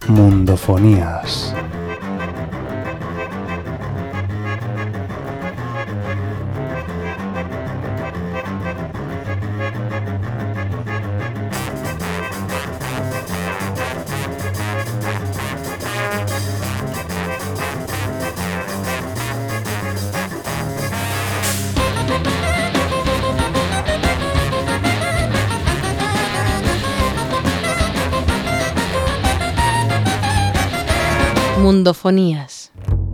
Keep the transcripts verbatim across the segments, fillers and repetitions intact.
Mundofonías. Mundofonías.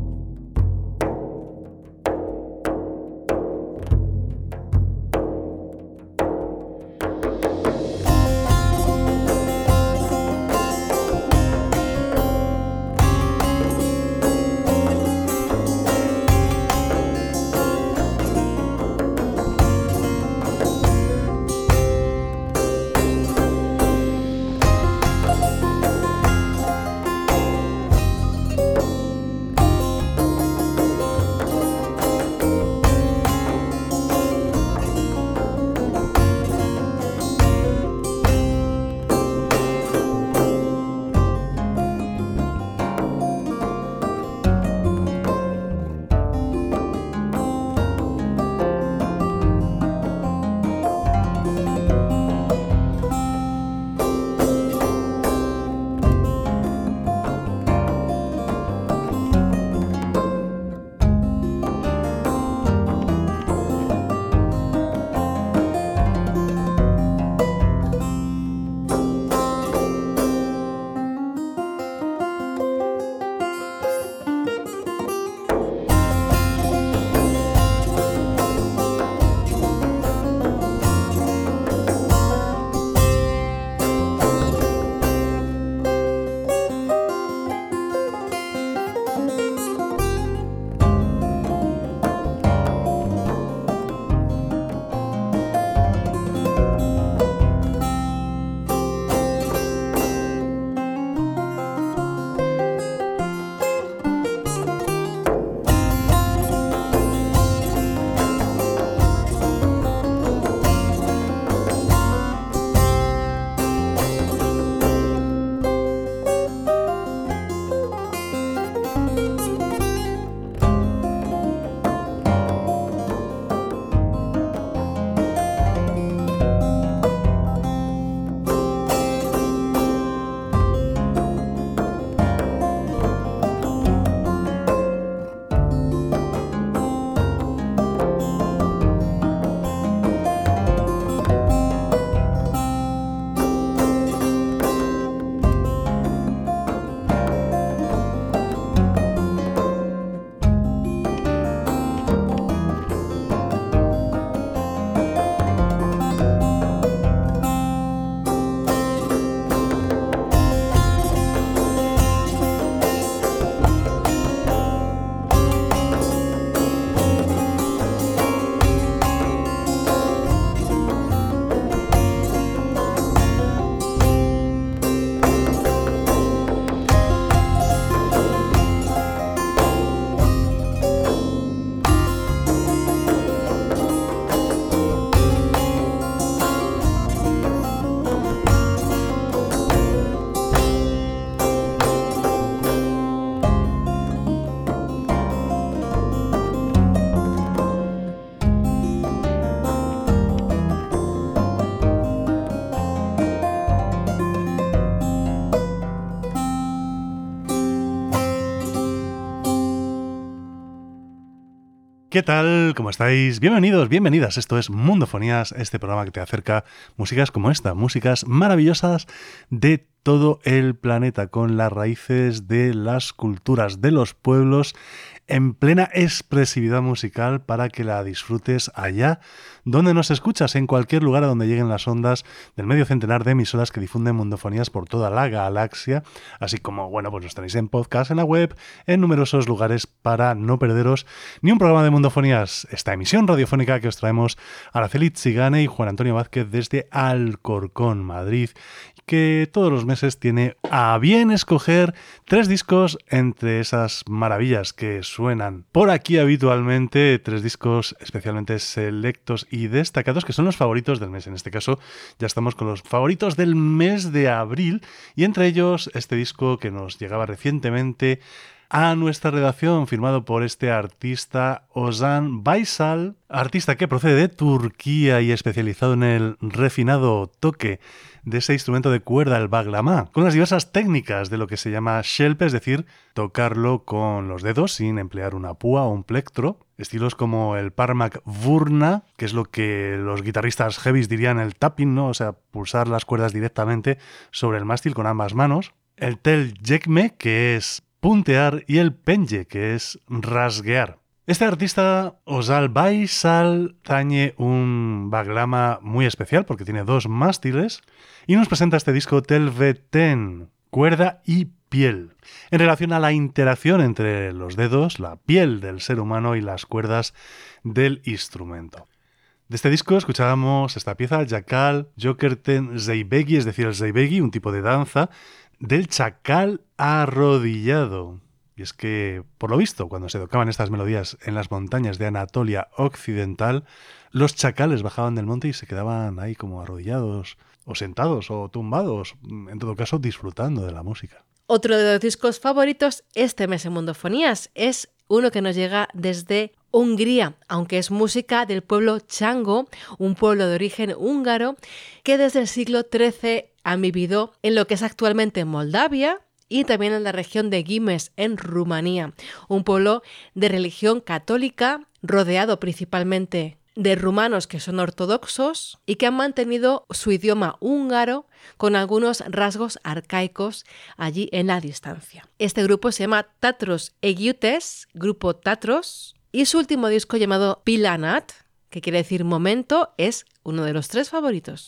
¿Qué tal? ¿Cómo estáis? Bienvenidos, bienvenidas. Esto es Mundofonías, este programa que te acerca músicas como esta, músicas maravillosas de todo el planeta, con las raíces de las culturas de los pueblos en plena expresividad musical para que la disfrutes allá donde nos escuchas, en cualquier lugar a donde lleguen las ondas del medio centenar de emisoras que difunden Mundofonías por toda la galaxia, así como, bueno, pues los tenéis en podcast, en la web, en numerosos lugares para no perderos ni un programa de Mundofonías. Esta emisión radiofónica que os traemos Araceli Tzigane y Juan Antonio Vázquez desde Alcorcón, Madrid, que todos los meses tiene a bien escoger tres discos entre esas maravillas que su suenan por aquí habitualmente, tres discos especialmente selectos y destacados que son los favoritos del mes. En este caso ya estamos con los favoritos del mes de abril y entre ellos este disco que nos llegaba recientemente a nuestra redacción, firmado por este artista Ozan Baysal, artista que procede de Turquía y especializado en el refinado toque de ese instrumento de cuerda, el bağlama, con las diversas técnicas de lo que se llama shelpe, es decir, tocarlo con los dedos sin emplear una púa o un plectro. Estilos como el parmak vurna, que es lo que los guitarristas heavies dirían el tapping, ¿no? O sea, pulsar las cuerdas directamente sobre el mástil con ambas manos. El tel yekme, que es puntear, y el penye, que es rasguear. Este artista, Ozan Baysal, tañe un bağlama muy especial porque tiene dos mástiles y nos presenta este disco Tel ve ten, cuerda y piel, en relación a la interacción entre los dedos, la piel del ser humano y las cuerdas del instrumento. De este disco escuchábamos esta pieza, Jakal Jokerten Zeybegi, es decir, el Zeybegi, un tipo de danza del chacal arrodillado. Y es que, por lo visto, cuando se tocaban estas melodías en las montañas de Anatolia Occidental, los chacales bajaban del monte y se quedaban ahí como arrodillados, o sentados, o tumbados, en todo caso disfrutando de la música. Otro de los discos favoritos este mes en Mundofonías es uno que nos llega desde Hungría, aunque es música del pueblo chango, un pueblo de origen húngaro que desde el siglo trece han vivido en lo que es actualmente Moldavia y también en la región de Gimes, en Rumanía, un pueblo de religión católica rodeado principalmente de rumanos que son ortodoxos y que han mantenido su idioma húngaro con algunos rasgos arcaicos allí en la distancia. Este grupo se llama Tatros Együttes, grupo Tatros, y su último disco llamado Pillanat, que quiere decir momento, es uno de los tres favoritos.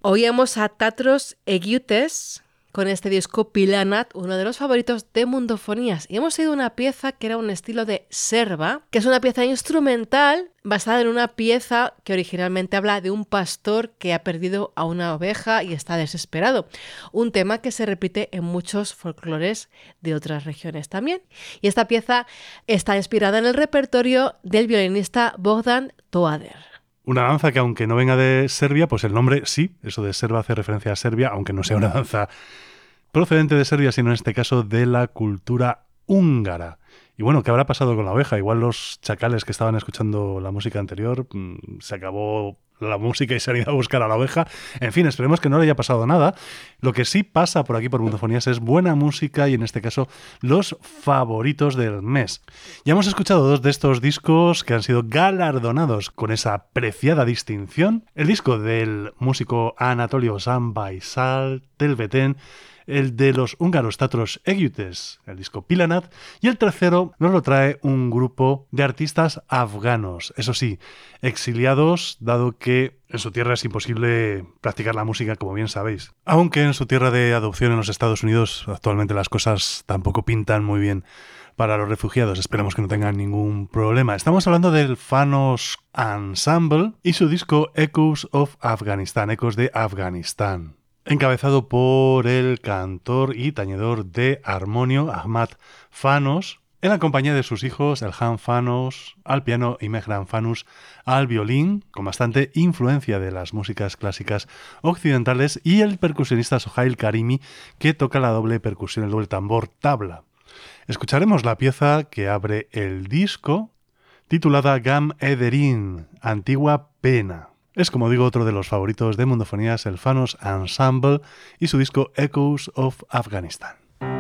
Oíamos a Tatros Egiutes con este disco Pilanat, uno de los favoritos de Mundofonías. Y hemos oído una pieza que era un estilo de serva, que es una pieza instrumental basada en una pieza que originalmente habla de un pastor que ha perdido a una oveja y está desesperado. Un tema que se repite en muchos folclores de otras regiones también. Y esta pieza está inspirada en el repertorio del violinista Bogdan Toader. Una danza que, aunque no venga de Serbia, pues el nombre sí, eso de serva hace referencia a Serbia, aunque no sea una danza procedente de Serbia, sino en este caso de la cultura húngara. Y bueno, ¿qué habrá pasado con la oveja? Igual los chacales que estaban escuchando la música anterior, mmm, se acabó la música y se han ido a buscar a la oveja. En fin, esperemos que no le haya pasado nada. Lo que sí pasa por aquí por Mundofonías es buena música y en este caso los favoritos del mes. Ya hemos escuchado dos de estos discos que han sido galardonados con esa preciada distinción. El disco del músico Anatolio Zambaisal, Telveten, el de los húngaros Tatros Egiutes, el disco Pilanat, y el tercero nos lo trae un grupo de artistas afganos, eso sí, exiliados, dado que en su tierra es imposible practicar la música, como bien sabéis. Aunque en su tierra de adopción en los Estados Unidos actualmente las cosas tampoco pintan muy bien para los refugiados, esperemos que no tengan ningún problema. Estamos hablando del Fanos Ensemble y su disco Echoes of Afghanistan, Ecos de Afganistán, encabezado por el cantor y tañedor de armonio Ahmad Fanos, en la compañía de sus hijos Elham Fanos al piano y Mehran Fanus al violín, con bastante influencia de las músicas clásicas occidentales, y el percusionista Sohail Karimi, que toca la doble percusión, el doble tambor tabla. Escucharemos la pieza que abre el disco, titulada Gam Ederin, Antigua Pena. Es, como digo, otro de los favoritos de Mundofonías, el Fanos Ensemble y su disco Echoes of Afghanistan.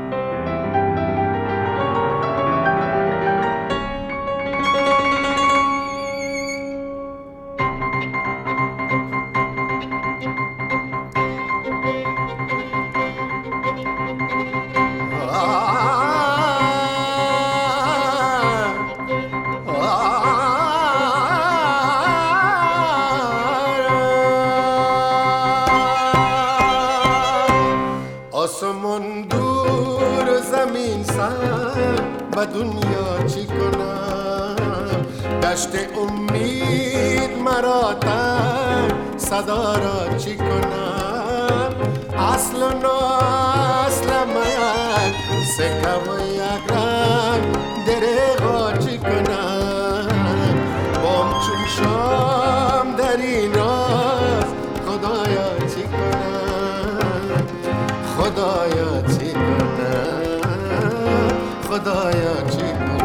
دنیا چی کنم دشت امید مرا تن صدا را چی کنم اصل و ناصل من سکه و یک رنگ درغا چی کنم بام چون شام در این راز خدایا چی کنم خدایا چی کنم خدایا چی کنم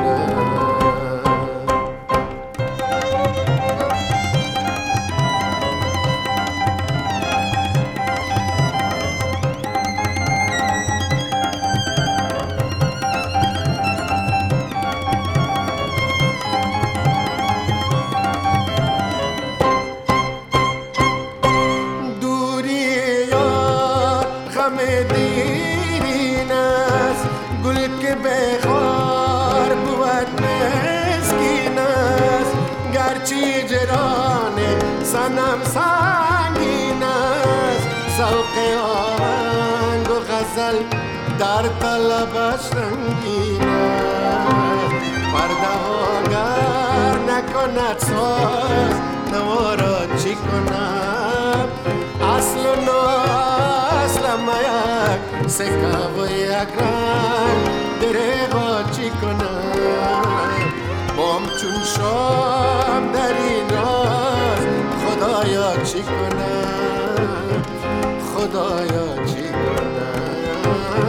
سنم سنگین است ذوق آهنگ و غزل در طلبش رنگین است پرده ها گر نکند ساز نوا را چی کنم اصل و ناصلم یک سکه و یک رنگ درغا چی کنم بام چون شام در این راز خدایا چی کنم خدایا چی کنم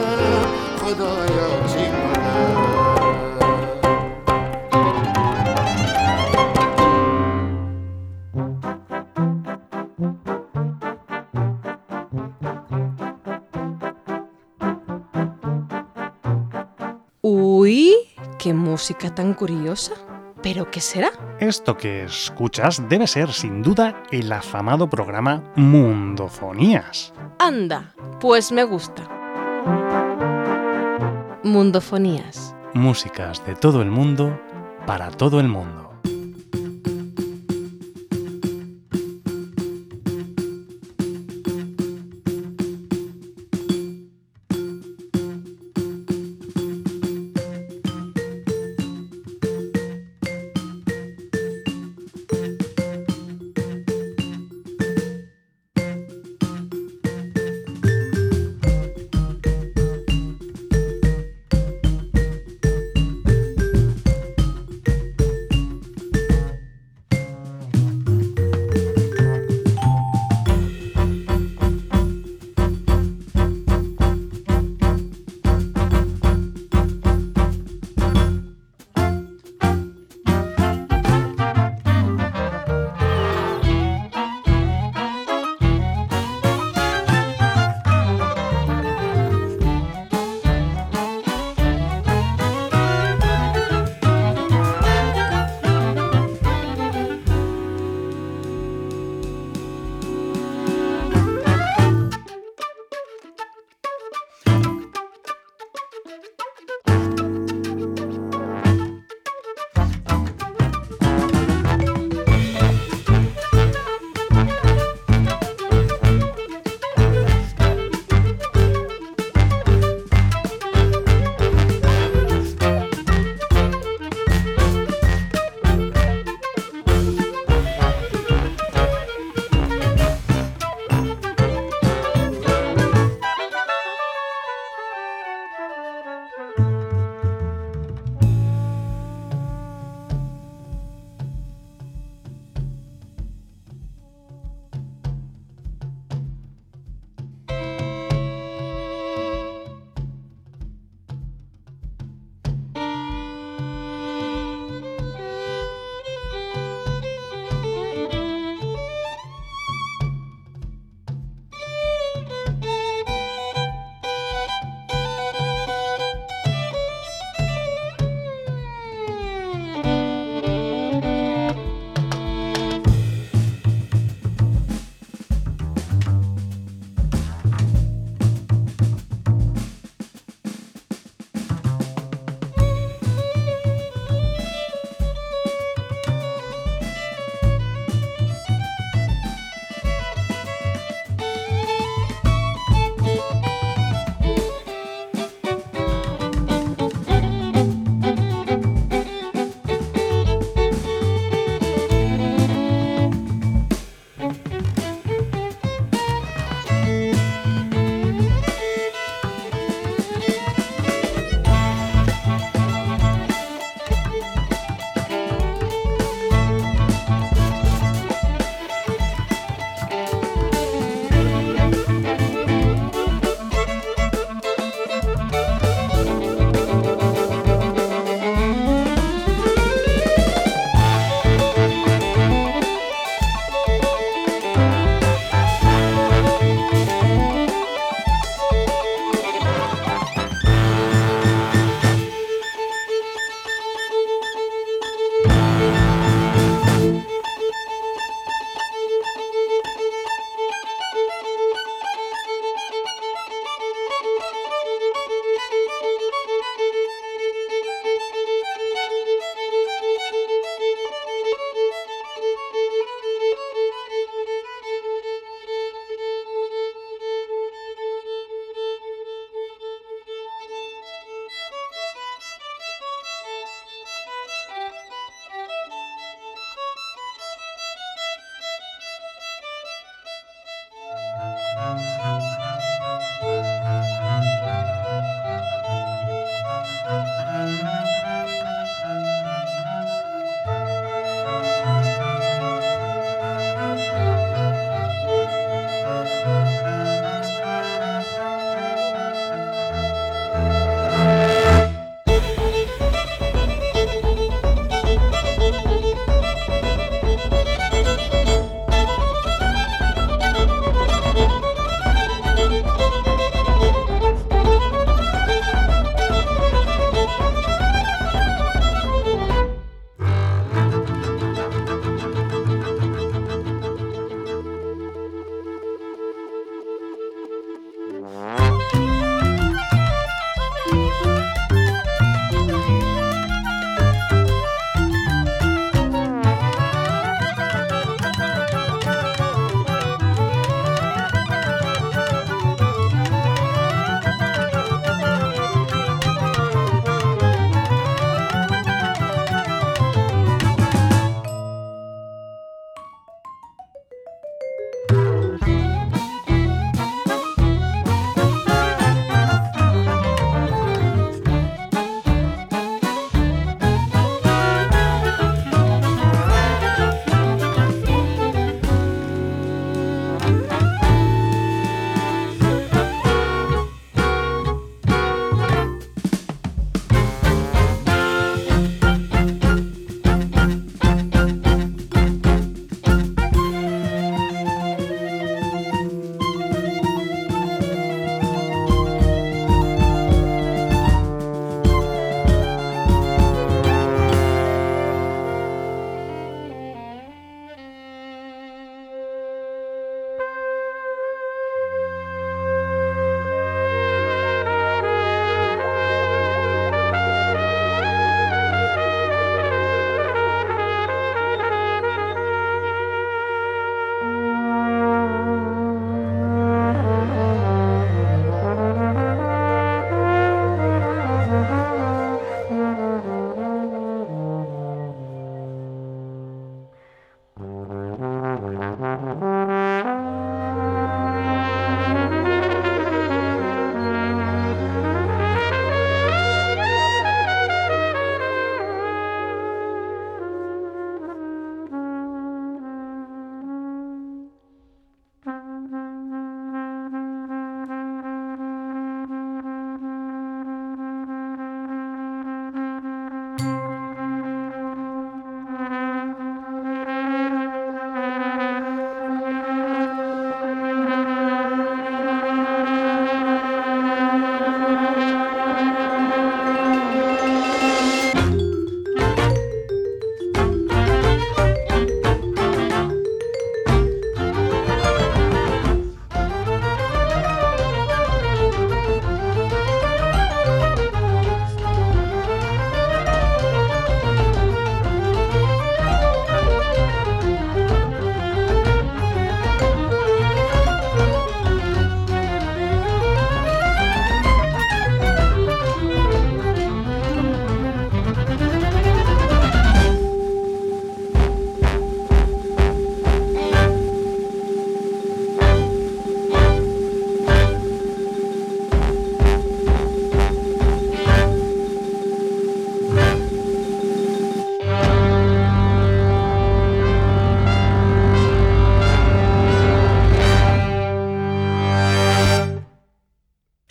خدایا چی کنم Uy, qué música tan curiosa. ¿Pero qué será? Esto que escuchas debe ser, sin duda, el afamado programa Mundofonías. Anda, pues me gusta. Mundofonías. Músicas de todo el mundo, para todo el mundo.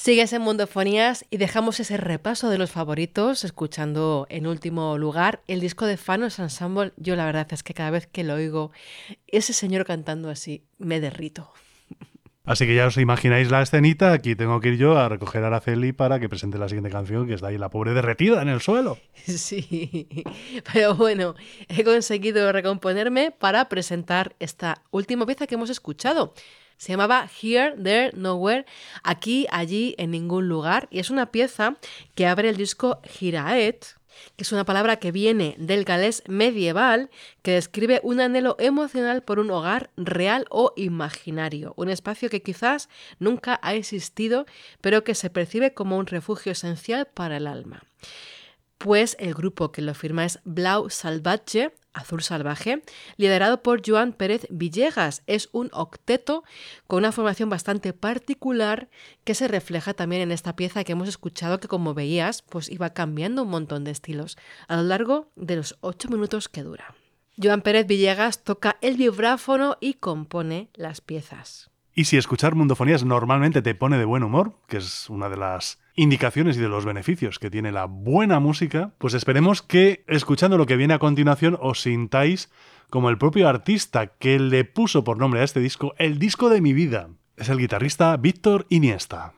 Sigues en Mundofonías y dejamos ese repaso de los favoritos escuchando en último lugar el disco de Phanos Ensemble. Yo la verdad es que cada vez que lo oigo, ese señor cantando así, me derrito. Así que ya os imagináis la escenita, aquí tengo que ir yo a recoger a Araceli para que presente la siguiente canción, que está ahí la pobre derretida en el suelo. Sí, pero bueno, he conseguido recomponerme para presentar esta última pieza que hemos escuchado. Se llamaba Here, There, Nowhere, aquí, allí, en ningún lugar, y es una pieza que abre el disco Hiraet, que es una palabra que viene del galés medieval, que describe un anhelo emocional por un hogar real o imaginario, un espacio que quizás nunca ha existido, pero que se percibe como un refugio esencial para el alma. Pues el grupo que lo firma es Blau Salvatge, Azul Salvaje, liderado por Joan Pérez Villegas. Es un octeto con una formación bastante particular que se refleja también en esta pieza que hemos escuchado, que como veías, pues iba cambiando un montón de estilos a lo largo de los ocho minutos que dura. Joan Pérez Villegas toca el vibráfono y compone las piezas. Y si escuchar Mundofonías normalmente te pone de buen humor, que es una de las indicaciones y de los beneficios que tiene la buena música, pues esperemos que escuchando lo que viene a continuación os sintáis como el propio artista que le puso por nombre a este disco el disco de mi vida. Es el guitarrista Víctor Iniesta.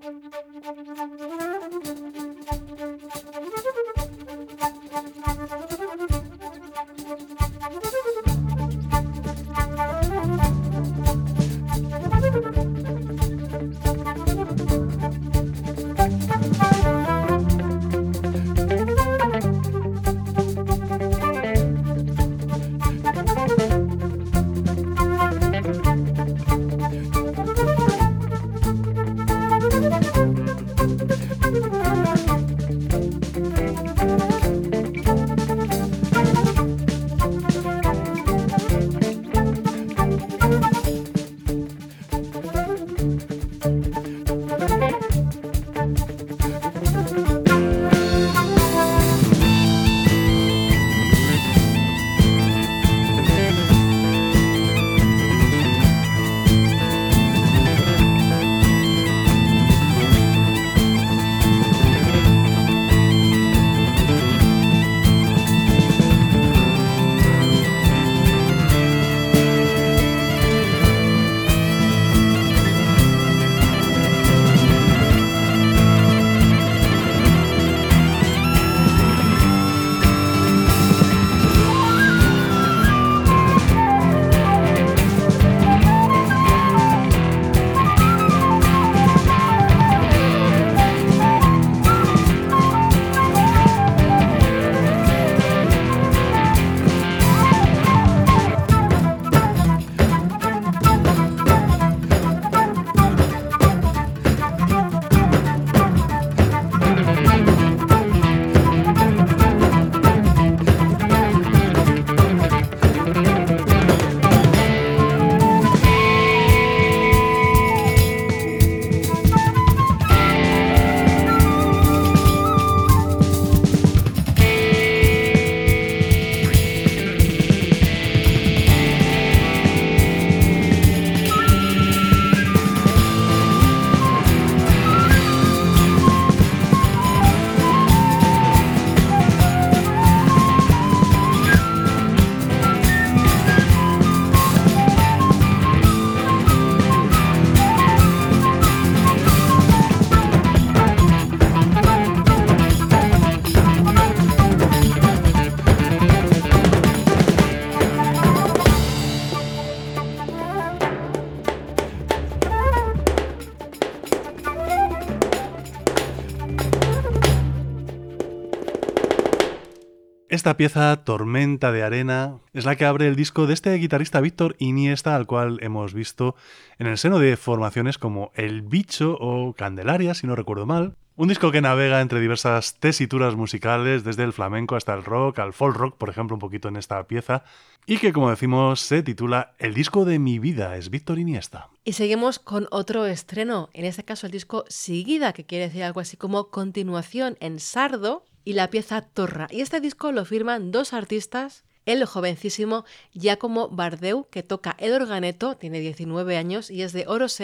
Esta pieza, Tormenta de Arena, es la que abre el disco de este guitarrista Víctor Iniesta, al cual hemos visto en el seno de formaciones como El Bicho o Candelaria, si no recuerdo mal. Un disco que navega entre diversas tesituras musicales, desde el flamenco hasta el rock, al folk rock, por ejemplo, un poquito en esta pieza, y que, como decimos, se titula El disco de mi vida, es Víctor Iniesta. Y seguimos con otro estreno, en este caso el disco Seguida, que quiere decir algo así como continuación en sardo, y la pieza Torra. Y este disco lo firman dos artistas, el jovencísimo Giacomo Bardeu, que toca el organeto, tiene diecinueve años y es de Orosei,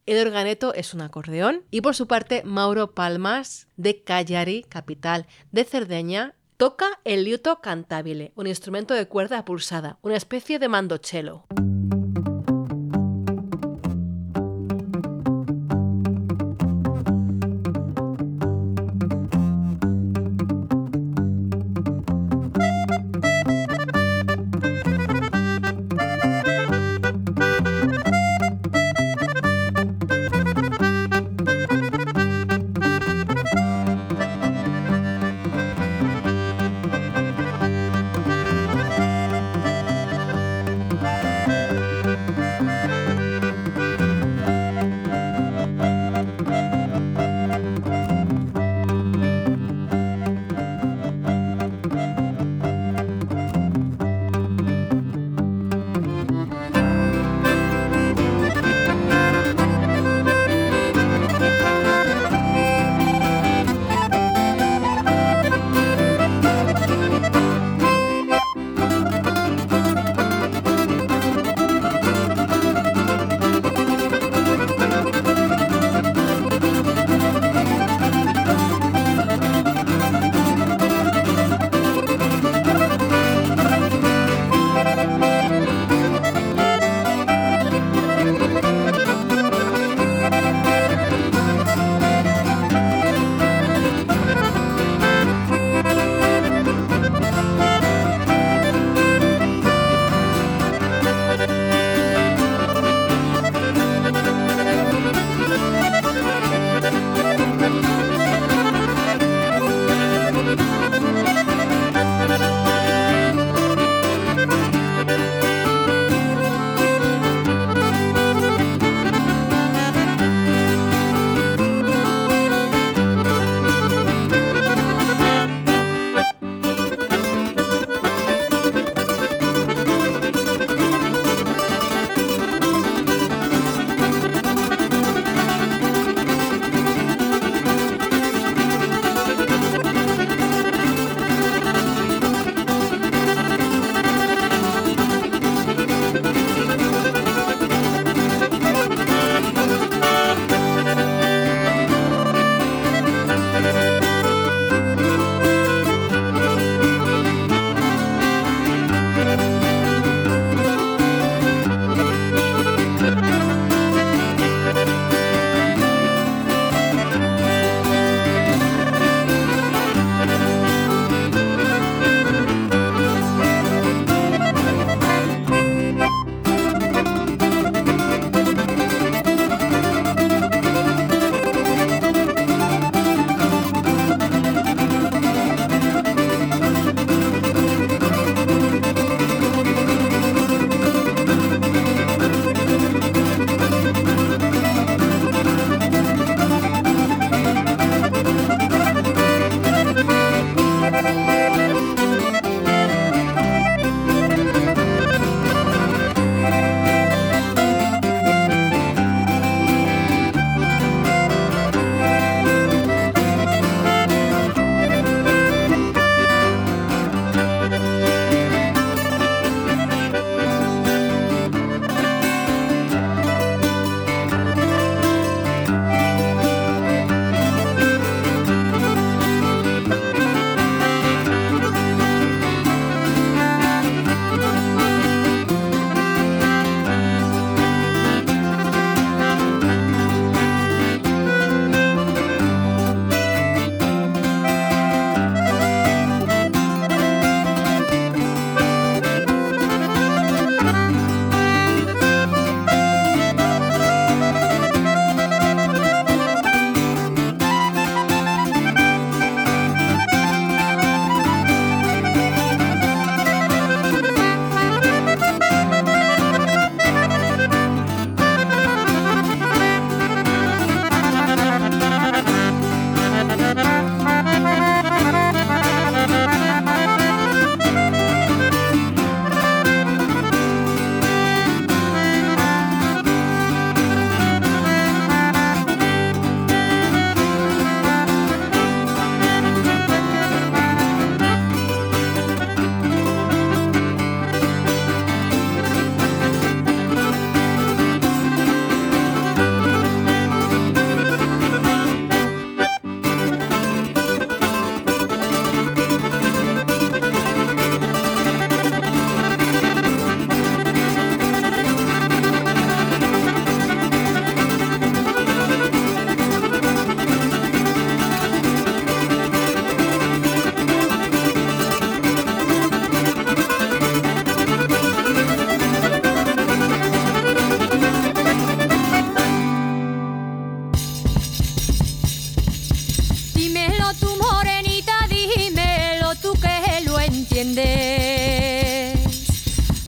el organeto es un acordeón. Y por su parte, Mauro Palmas, de Cagliari, capital de Cerdeña, toca el liuto cantabile, un instrumento de cuerda pulsada, una especie de mandocello.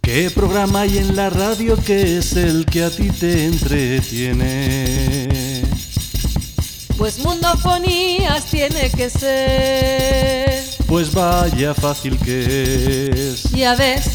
¿Qué programa hay en la radio que es el que a ti te entretiene? Pues Mundofonías tiene que ser. Pues vaya fácil que es. Ya ves.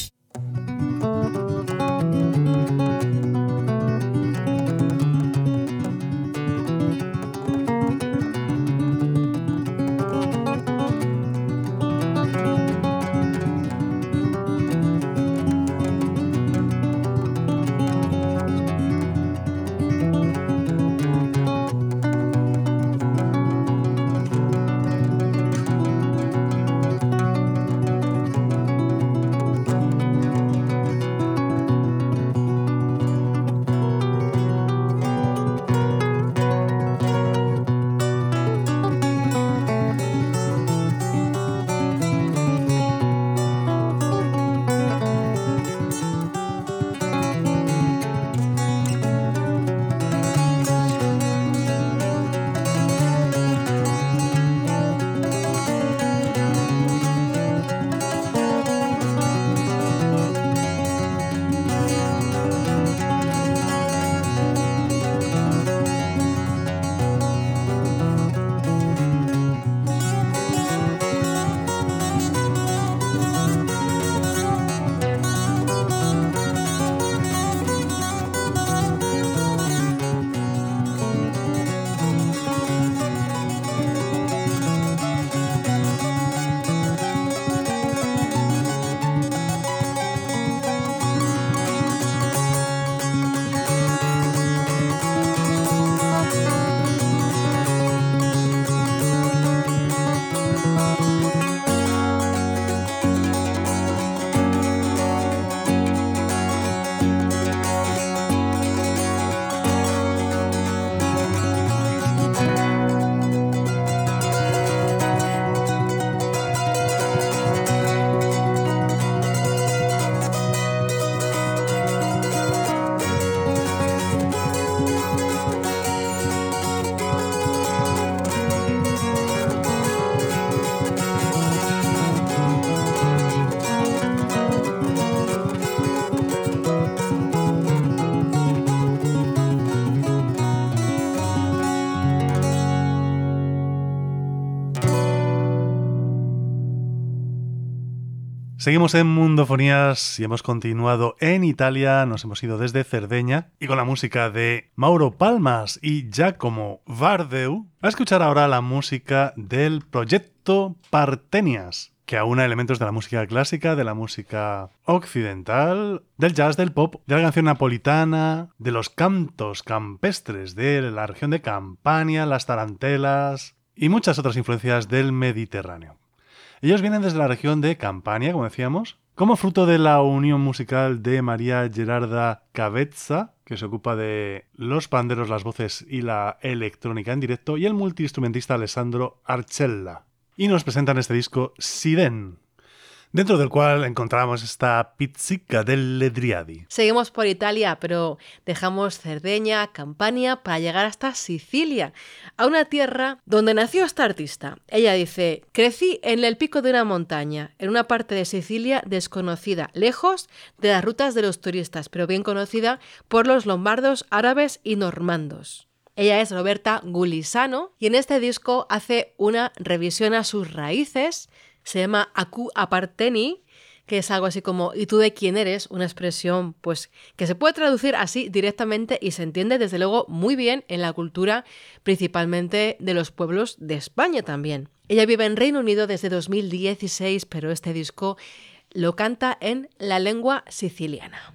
Seguimos en Mundofonías y hemos continuado en Italia, nos hemos ido desde Cerdeña y con la música de Mauro Palmas y Giacomo Vardeu a escuchar ahora la música del proyecto Partenias, que aúna elementos de la música clásica, de la música occidental, del jazz, del pop, de la canción napolitana, de los cantos campestres de la región de Campania, las tarantelas y muchas otras influencias del Mediterráneo. Ellos vienen desde la región de Campania, como decíamos, como fruto de la unión musical de María Gerarda Cavezza, que se ocupa de los panderos, las voces y la electrónica en directo, y el multiinstrumentista Alessandro Arcella. Y nos presentan este disco Siden, dentro del cual encontramos esta pizzica del Ledriadi. Seguimos por Italia, pero dejamos Cerdeña, Campania, para llegar hasta Sicilia, a una tierra donde nació esta artista. Ella dice: crecí en el pico de una montaña, en una parte de Sicilia desconocida, lejos de las rutas de los turistas, pero bien conocida por los lombardos, árabes y normandos. Ella es Roberta Gulisano y en este disco hace una revisión a sus raíces. Se llama Aku Aparteni, que es algo así como ¿y tú de quién eres? Una expresión pues que se puede traducir así directamente y se entiende desde luego muy bien en la cultura, principalmente de los pueblos de España también. Ella vive en Reino Unido desde dos mil dieciséis, pero este disco lo canta en la lengua siciliana.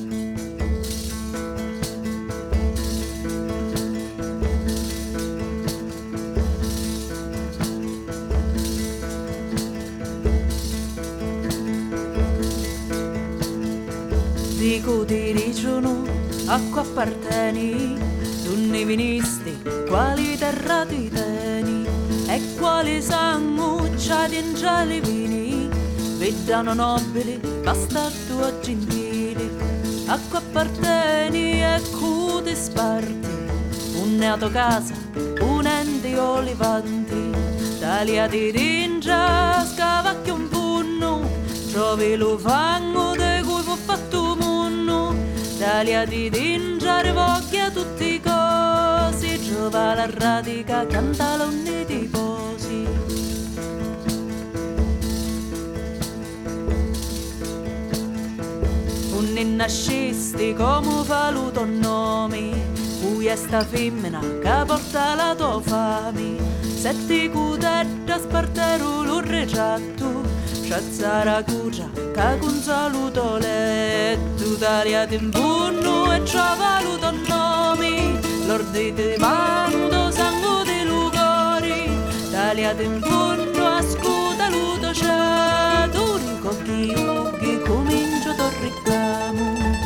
Dico ti dicono a cui appartieni, tu ne vinisti, quali terra ti tieni, e quali sanguccia di angeli vini, vedano nobili, bastardo o gentili, a cui appartieni e cui ti sparti, un neato casa, un ente olivanti, tagliati d'ingia, scavacchi un punno, trovi lo fango de cui Italia di dingiare voglia tutti i cosi, giova la radica, canta l'onni di posi. Un innascisti come valuto nomi, cui è sta femmina che porta la tua fame. Se ti cudetta spartero l'urreggiato, sciazzara cucia che con saluto letto, talia timpunno e ciò valuto nomi, l'ordi di mando sangue di lugori, talia timpunno ascuta luto ciato, ricocchi ucchi comincio torricamo.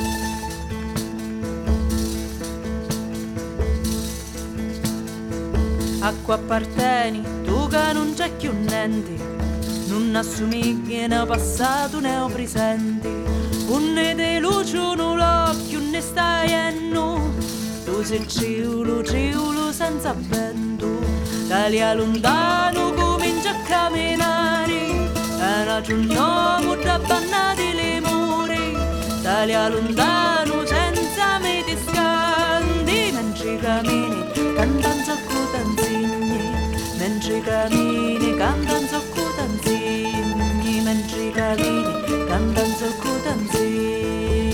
Acqua apparteni, tu che non c'è più niente, non assomigli né passato né presente, un ne de luce non l'occhio ne stai enno, tu sei ciulo, ciulo senza vento, taglia lontano comincia a camminare, è una giornata da bannati le muri, taglia lontano senza me ti scandi, mentre cammini cantando soccutanzigni, mentre cammini cantando soccutanzigni, mentre cammini cantando soccutanzigni.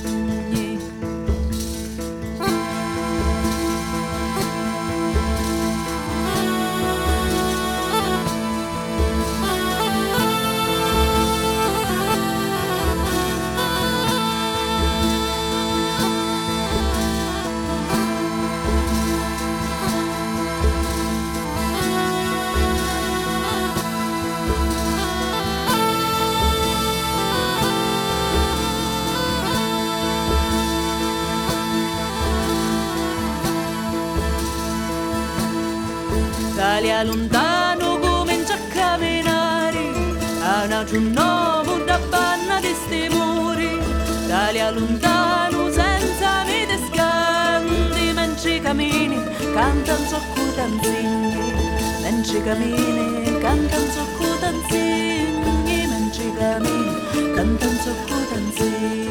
Italia lontano comincia a camminare, a una giornata da panna di sti muri, Italia lontano senza me te scandi, mentre cammini cantano soccutanzigni, mentre cammini cantano soccutanzigni, mentre cammini cantano soccutanzigni.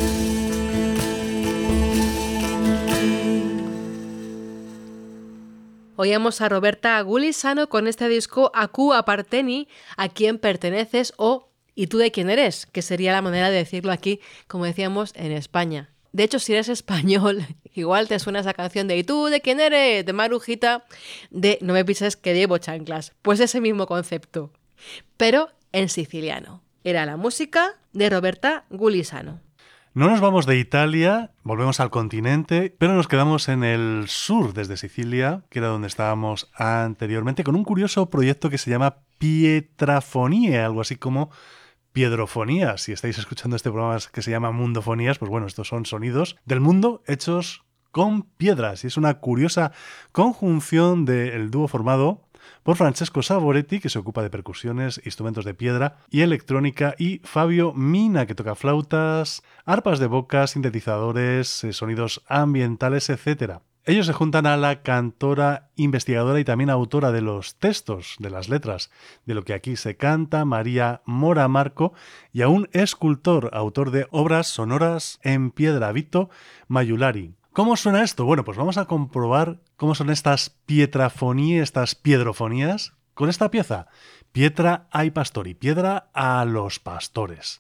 Oíamos a Roberta Gulisano con este disco A Cu Apparteni, a quién perteneces o ¿y tú de quién eres? Que sería la manera de decirlo aquí, como decíamos, en España. De hecho, si eres español, igual te suena esa canción de ¿y tú de quién eres? De Marujita, de No me pises que llevo chanclas. Pues ese mismo concepto, pero en siciliano. Era la música de Roberta Gulisano. No nos vamos de Italia, volvemos al continente, pero nos quedamos en el sur, desde Sicilia, que era donde estábamos anteriormente, con un curioso proyecto que se llama Pietrafonie, algo así como piedrofonías. Si estáis escuchando este programa que se llama Mundofonías, pues bueno, estos son sonidos del mundo hechos con piedras. Y es una curiosa conjunción del dúo formado por Francesco Savoretti, que se ocupa de percusiones, instrumentos de piedra y electrónica, y Fabio Mina, que toca flautas, arpas de boca, sintetizadores, eh, sonidos ambientales, etcétera. Ellos se juntan a la cantora, investigadora y también autora de los textos, de las letras, de lo que aquí se canta, María Mora Marco, y a un escultor, autor de obras sonoras en piedra, Vito Mayulari. ¿Cómo suena esto? Bueno, pues vamos a comprobar cómo son estas pietrafonías, estas piedrofonías, con esta pieza, Pietra ai pastori, piedra a los pastores.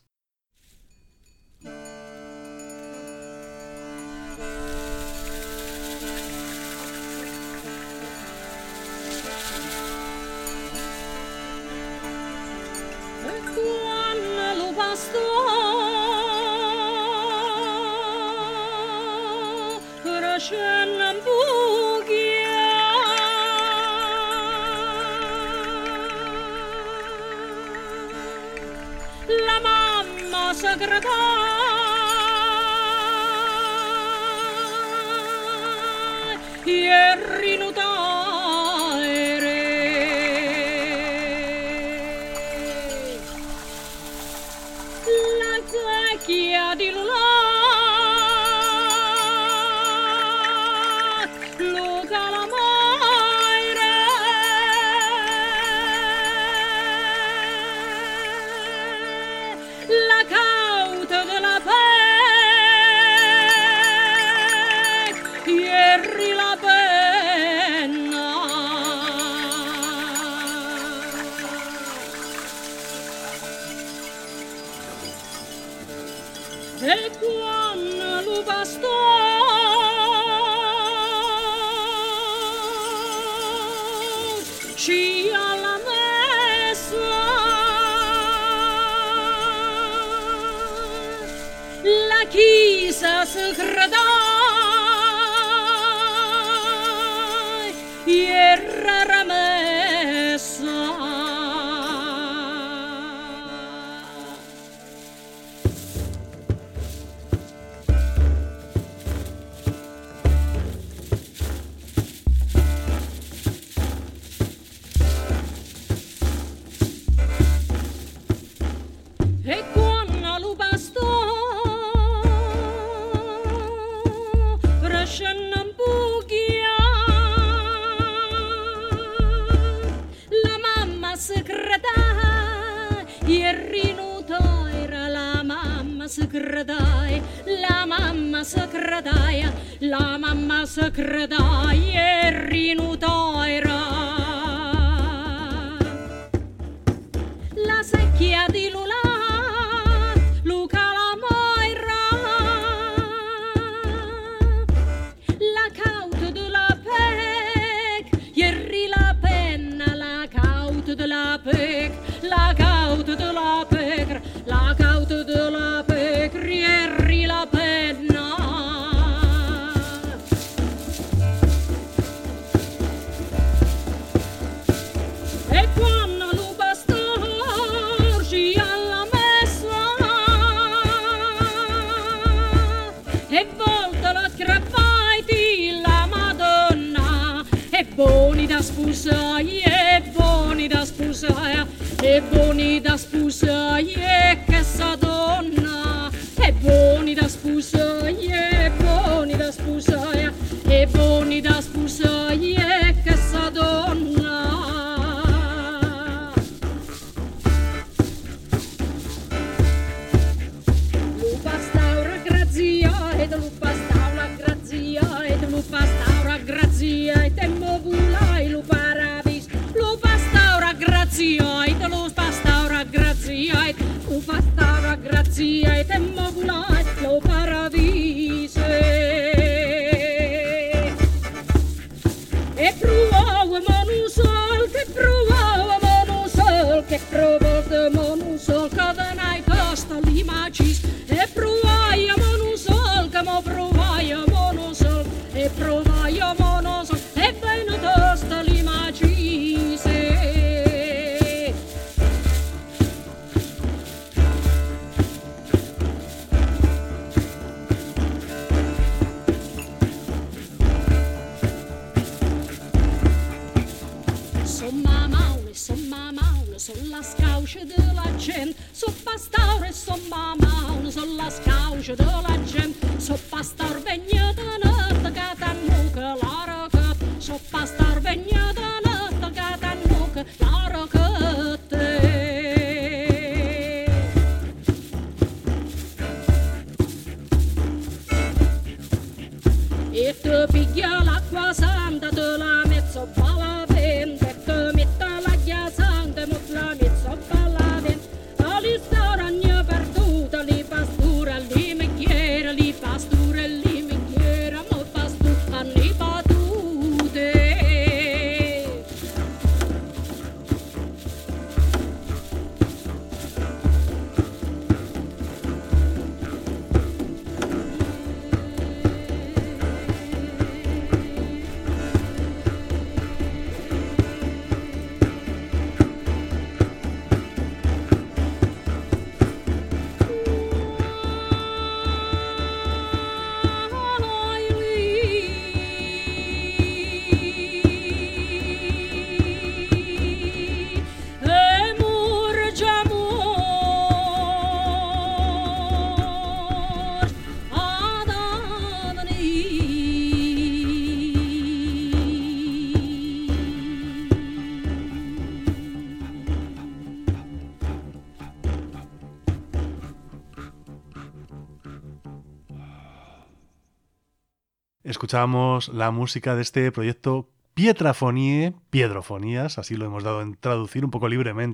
La mamma sagrada e rinutare la vecchia di luna la cauta della pelle e quando lo pastor ci alla messa la chiesa sagrada era ramessa. E quando lo bastò rasciano un buchia la mamma segreta e rinuto era la mamma segreta la mamma segreta la mamma segreta e rinuto era la secchia di Lula Luca la Moira la cauta della pec ieri la penna la cauta della pec la cauta della pec la cauta della pec ieri la penna e quando lo pastor ci alla messa e volta la cravaiti la Madonna e buoni da sposare e buoni da sposare e buoni da sposare che sa donna e buoni da sposare e buoni da sposare e buoni da sposare che sa donna. Lupa staura grazia ed lupa staura grazia ed lupa staura grazia e temmo vulai lu paradis lupa staura grazia ed lupa staura grazia ed lupa staura grazia e temmo vulai lu paradise e provavamo un sol che provavamo un sol che provavamo un sol che venai costa l'imacis e provavamo un sol che mo provavamo un sol e provavamo un sol e venai costa l'imacis somma maune somma maune son la scauce della gente so pastaure somma maune son la scauce della gente so pastar vegnata notte catannuca la roca so pastar vegnata notte catannuca la roca e te piglia l'acqua santa te la mezzo bala vente te metta la ghiasante mot la mezzo bala vente ali staragna perduta li pastura li mecchiera li pastura li mecchiera mo pastura ni battute Escuchábamos la música de este proyecto Pietrafonie, Piedrofonías, así lo hemos dado en traducir un poco libremente,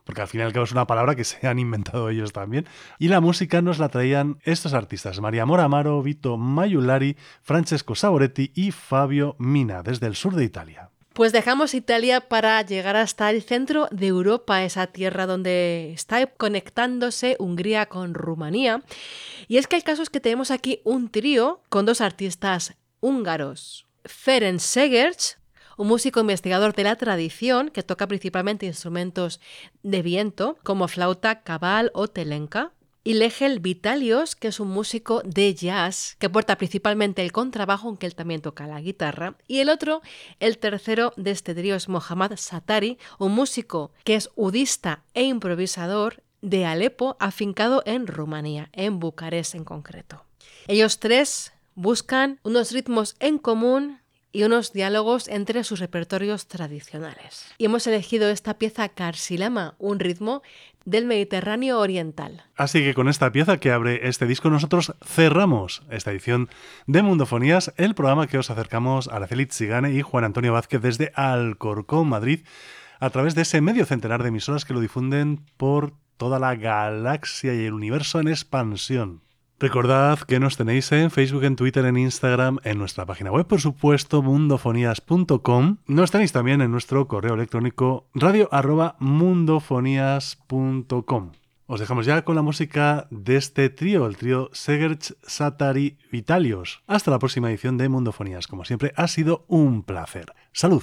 porque al fin y al cabo es una palabra que se han inventado ellos también. Y la música nos la traían estos artistas: María Mora Amaro, Vito Maiulari, Francesco Savoretti y Fabio Mina, desde el sur de Italia. Pues dejamos Italia para llegar hasta el centro de Europa, esa tierra donde está conectándose Hungría con Rumanía. Y es que el caso es que tenemos aquí un trío con dos artistas húngaros. Ferenc Segerc, un músico investigador de la tradición que toca principalmente instrumentos de viento como flauta, cabal o telenca. Y Lehel Vitalios, que es un músico de jazz que porta principalmente el contrabajo, aunque él también toca la guitarra. Y el otro, el tercero de este trío, es Mohammad Satari, un músico que es udista e improvisador de Alepo, afincado en Rumanía, en Bucarest en concreto. Ellos tres buscan unos ritmos en común y unos diálogos entre sus repertorios tradicionales. Y hemos elegido esta pieza Karsilama, un ritmo del Mediterráneo oriental. Así que con esta pieza que abre este disco nosotros cerramos esta edición de Mundofonías, el programa que os acercamos a Araceli Tzigane y Juan Antonio Vázquez desde Alcorcón, Madrid, a través de ese medio centenar de emisoras que lo difunden por toda la galaxia y el universo en expansión. Recordad que nos tenéis en Facebook, en Twitter, en Instagram, en nuestra página web, por supuesto, mundofonías punto com. Nos tenéis también en nuestro correo electrónico radio arroba mundofonías punto com. Os dejamos ya con la música de este trío, el trío Segerc, Satari, Vitalios. Hasta la próxima edición de Mundofonías. Como siempre, ha sido un placer. ¡Salud!